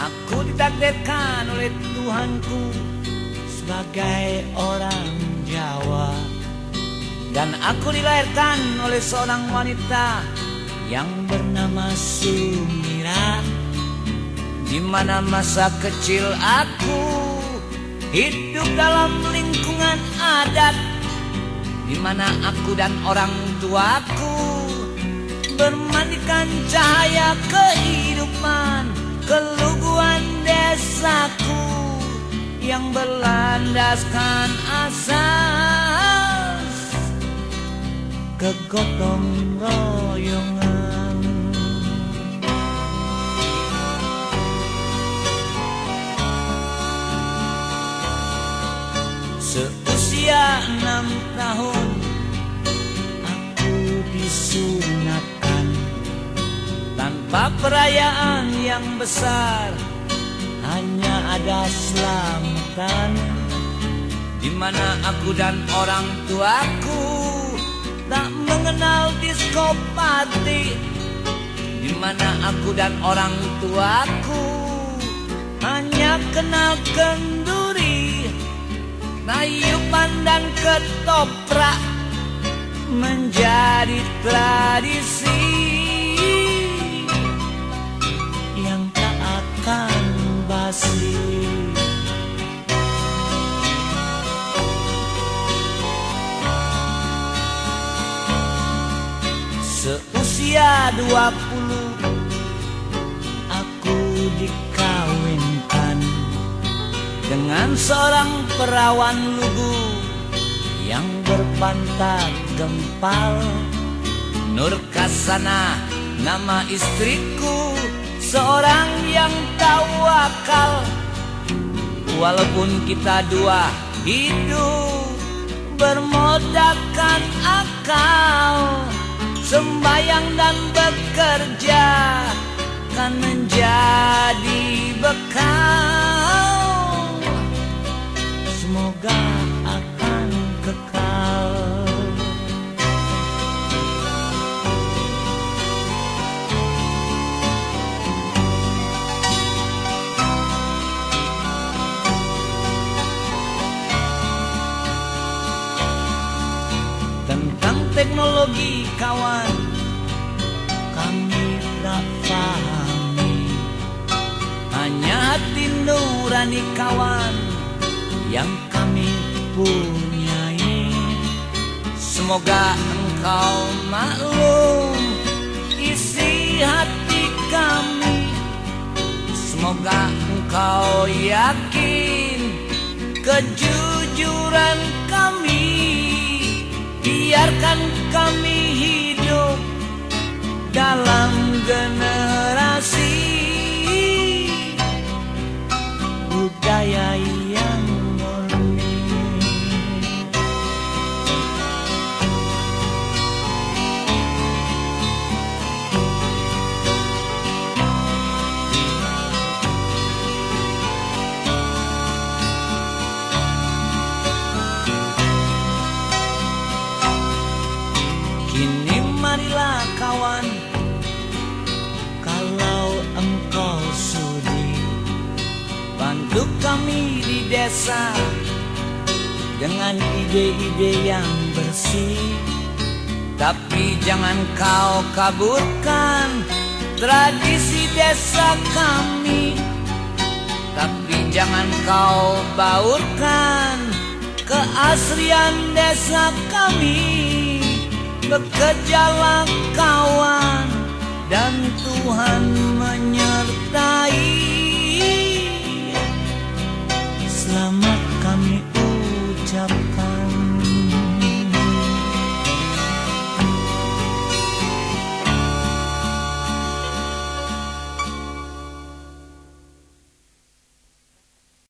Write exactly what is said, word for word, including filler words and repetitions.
Aku ditakdirkan oleh Tuhanku sebagai orang Jawa, dan aku dilahirkan oleh seorang wanita yang bernama Sumira. Di mana masa kecil aku hidup dalam lingkungan adat, di mana aku dan orang tuaku bermandikan cahaya kehidupan keluguan desaku yang berlandaskan asas kegotong royongan. Seusia enam tahun aku disunatkan tanpa perayaan yang besar, hanya ada selamatan, di mana aku dan orang tuaku tak mengenal disko party, di mana aku dan orang tuaku hanya kenal kenduri, tayupan dan ketoprak menjadi tradisi yang tak akan basi. Seusia dua puluh aku dikawinkan dengan seorang perawan lugu yang berpantat gempal. Nur Kasana nama istriku, seorang yang tawakal. Walaupun kita dua hidup bermodalkan akal, sembayang dan bekerja kan menjadi bekal. Semoga akan kekal. Tentang teknologi kawan, kami tak pahami, hanya hati nurani kawan yang kami punyai. Semoga engkau maklum isi hati kami, semoga engkau yakin kejujuran kami. Biarkan kami hidup dalam generasi budaya yang murni. Kini marilah kawan, kalau engkau sudi bantu kami di desa dengan ide-ide yang bersih. Tapi jangan kau kaburkan tradisi desa kami, tapi jangan kau baurkan keaslian desa kami. Bekerjalah kawan dan Tuhan menyertai.